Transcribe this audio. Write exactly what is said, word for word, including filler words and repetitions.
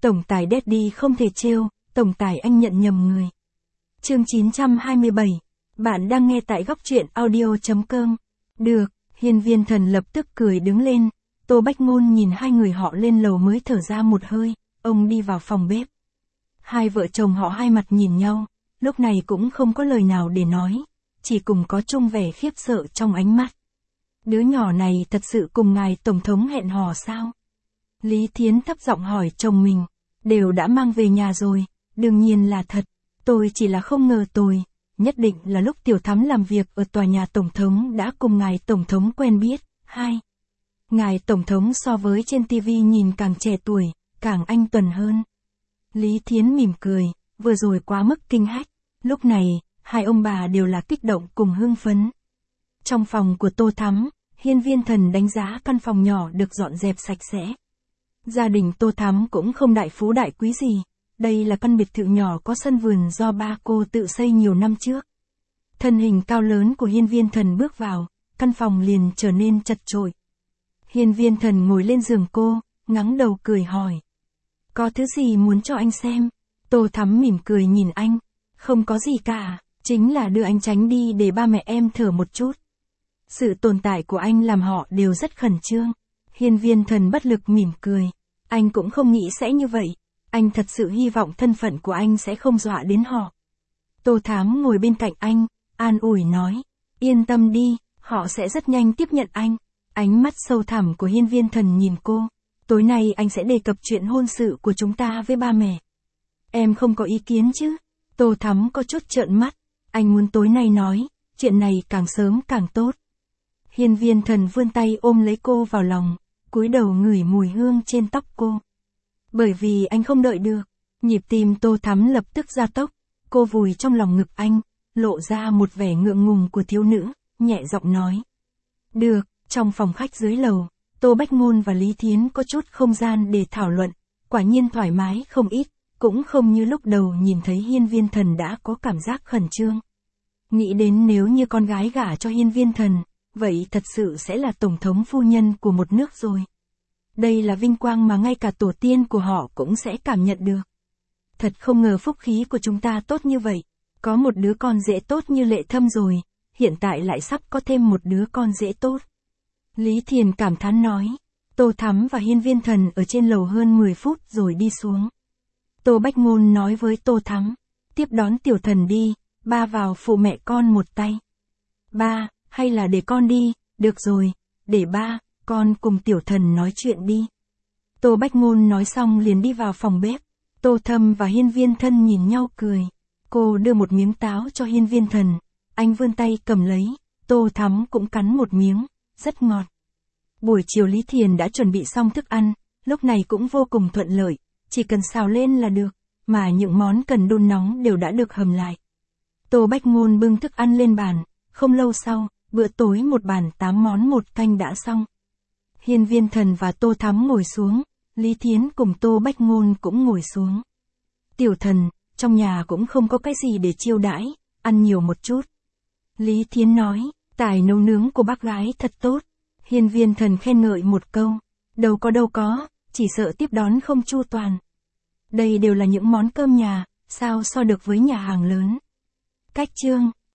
Tổng tài Daddy không thể trêu, tổng tài anh nhận nhầm người. Chương chín trăm hai mươi bảy. Bạn đang nghe tại góc truyện audio chấm com. Được, Hiên Viên Thần lập tức cười đứng lên. Tô Bách Ngôn nhìn hai người họ lên lầu mới thở ra một hơi, ông đi vào phòng bếp. Hai vợ chồng họ hai mặt nhìn nhau, lúc này cũng không có lời nào để nói, chỉ cùng có chung vẻ khiếp sợ trong ánh mắt. Đứa nhỏ này thật sự cùng ngài Tổng thống hẹn hò sao? Lý Thiến thấp giọng hỏi chồng mình, đều đã mang về nhà rồi, đương nhiên là thật, tôi chỉ là không ngờ tôi, nhất định là lúc Tiểu Thắm làm việc ở tòa nhà Tổng thống đã cùng ngài Tổng thống quen biết. Hai. Ngài Tổng thống so với trên ti vi nhìn càng trẻ tuổi, càng anh tuần hơn. Lý Thiến mỉm cười, vừa rồi quá mức kinh hách, lúc này, hai ông bà đều là kích động cùng hưng phấn. Trong phòng của Tô Thắm, Hiên Viên Thần đánh giá căn phòng nhỏ được dọn dẹp sạch sẽ. Gia đình Tô Thắm cũng không đại phú đại quý gì, đây là căn biệt thự nhỏ có sân vườn do ba cô tự xây nhiều năm trước. Thân hình cao lớn của Hiên Viên Thần bước vào, căn phòng liền trở nên chật chội. Hiên Viên Thần ngồi lên giường cô, ngắng đầu cười hỏi. Có thứ gì muốn cho anh xem? Tô Thắm mỉm cười nhìn anh. Không có gì cả, chính là đưa anh tránh đi để ba mẹ em thở một chút. Sự tồn tại của anh làm họ đều rất khẩn trương. Hiên Viên Thần bất lực mỉm cười. Anh cũng không nghĩ sẽ như vậy. Anh thật sự hy vọng thân phận của anh sẽ không dọa đến họ. Tô Thắm ngồi bên cạnh anh, an ủi nói. Yên tâm đi, họ sẽ rất nhanh tiếp nhận anh. Ánh mắt sâu thẳm của Hiên Viên Thần nhìn cô. Tối nay anh sẽ đề cập chuyện hôn sự của chúng ta với ba mẹ. Em không có ý kiến chứ? Tô Thắm có chút trợn mắt. Anh muốn tối nay nói, chuyện này càng sớm càng tốt. Hiên Viên Thần vươn tay ôm lấy cô vào lòng, cúi đầu ngửi mùi hương trên tóc cô. Bởi vì anh không đợi được, nhịp tim Tô Thắm lập tức gia tốc, cô vùi trong lòng ngực anh, lộ ra một vẻ ngượng ngùng của thiếu nữ, nhẹ giọng nói. Được, trong phòng khách dưới lầu, Tô Bách Ngôn và Lý Thiến có chút không gian để thảo luận, quả nhiên thoải mái không ít, cũng không như lúc đầu nhìn thấy Hiên Viên Thần đã có cảm giác khẩn trương. Nghĩ đến nếu như con gái gả cho Hiên Viên Thần, vậy thật sự sẽ là tổng thống phu nhân của một nước rồi. Đây là vinh quang mà ngay cả tổ tiên của họ cũng sẽ cảm nhận được. Thật không ngờ phúc khí của chúng ta tốt như vậy, có một đứa con rể tốt như Lệ Thâm rồi, hiện tại lại sắp có thêm một đứa con rể tốt. Lý Thiền cảm thán nói, Tô Thắm và Hiên Viên Thần ở trên lầu hơn mười phút rồi đi xuống. Tô Bách Ngôn nói với Tô Thắm, tiếp đón Tiểu Thần đi, ba vào phụ mẹ con một tay. Ba, hay là để con đi, được rồi, để ba, con cùng Tiểu Thần nói chuyện đi. Tô Bách Ngôn nói xong liền đi vào phòng bếp, Tô Thâm và Hiên Viên Thần nhìn nhau cười. Cô đưa một miếng táo cho Hiên Viên Thần, anh vươn tay cầm lấy, Tô Thắm cũng cắn một miếng, rất ngọt. Buổi chiều Lý Thiền đã chuẩn bị xong thức ăn, lúc này cũng vô cùng thuận lợi, chỉ cần xào lên là được, mà những món cần đun nóng đều đã được hầm lại. Tô Bách Ngôn bưng thức ăn lên bàn, không lâu sau, bữa tối một bàn tám món một canh đã xong. Hiên Viên Thần và Tô Thắm ngồi xuống, Lý Thiến cùng Tô Bách Ngôn cũng ngồi xuống. Tiểu Thần, trong nhà cũng không có cái gì để chiêu đãi, ăn nhiều một chút. Lý Thiến nói, tài nấu nướng của bác gái thật tốt. Hiên Viên Thần khen ngợi một câu, đâu có đâu có, chỉ sợ tiếp đón không chu toàn. Đây đều là những món cơm nhà, sao so được với nhà hàng lớn. Cách chương